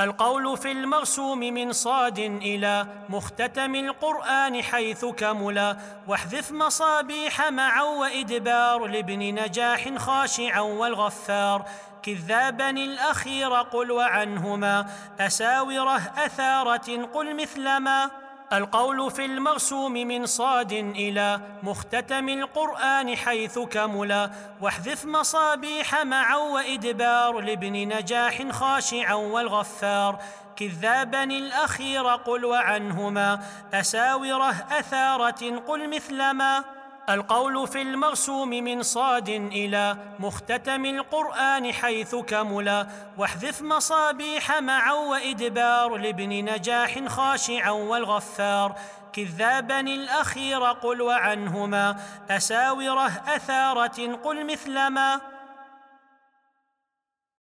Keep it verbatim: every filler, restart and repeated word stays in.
القول في المرسوم من صاد إلى مختتم القرآن حيث كملا، واحذف مصابيح معا وإدبار لابن نجاح خاشعا والغفار، كذابا الأخير قل وعنهما أساوره أثارة قل مثلما. القول في المرسوم من صاد إلى مختتم القرآن حيث كملا، واحذف مصابيح معا وإدبار لابن نجاح خاشعا والغفار، كذابا الأخير قل وعنهما أساوره أثارة قل مثلما. القول في المرسوم من صاد إلى مختتم القرآن حيث كملا، واحذف مصابيح معا وإدبار لابن نجاح خاشعا والغفار، كذابا الأخير قل وعنهما أساوره أثارة قل مثلما.